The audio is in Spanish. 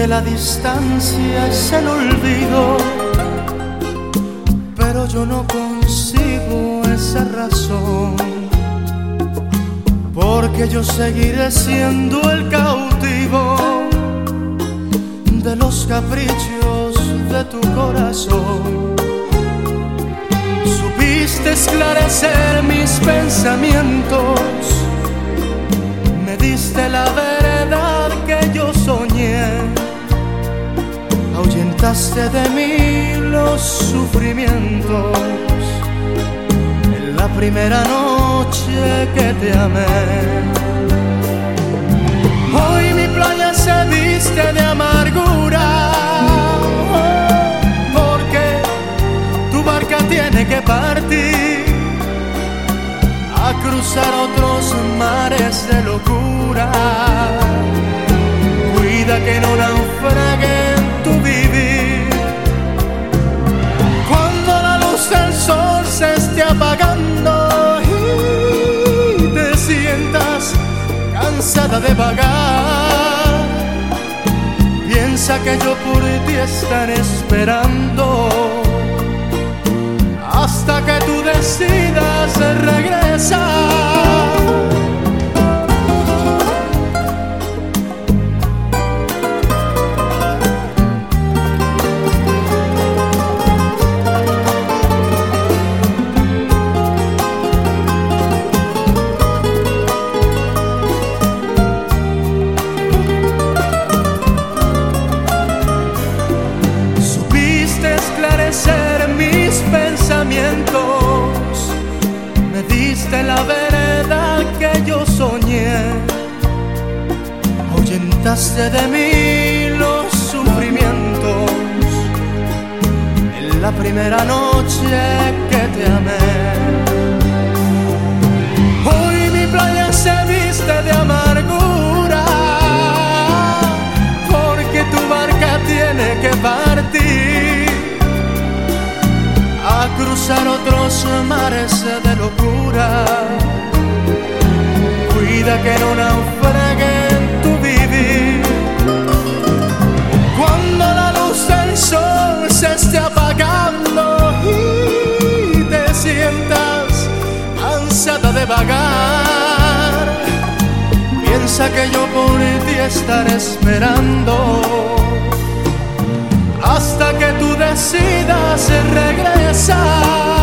que la distancia es el olvido, pero yo no consigo esa razón, porque yo seguiré siendo el cautivo de los caprichos de tu corazón. Supiste esclarecer mis pensamientos, me diste la verdad que yo soñé, ahuyentaste de mí los sufrimientos en la primera noche que te amé. Hoy mi playa se viste de amargura, porque tu barca tiene que partir a cruzar otros mares de locura. Cuida que no naufrague en tu vivir. Cuando la luz del sol se esté apagando y te sientas cansada de vagar, piensa que yo por ti estaré esperando hasta que tú decidas regresar. Supiste esclarecer mis pensamientos, me diste la verdad que yo soñé, ahuyentaste de mí los sufrimientos en la primera noche que te amé. Hoy mi playa se viste de amargura, porque tu barca tiene que partir a cruzar otros mares de locura. Cuida que no naufrague en tu vivir. Cuando la luz del sol se esté apagando y te sientas cansada de vagar, piensa que yo por ti estaré esperando hasta que tú decidas regresar.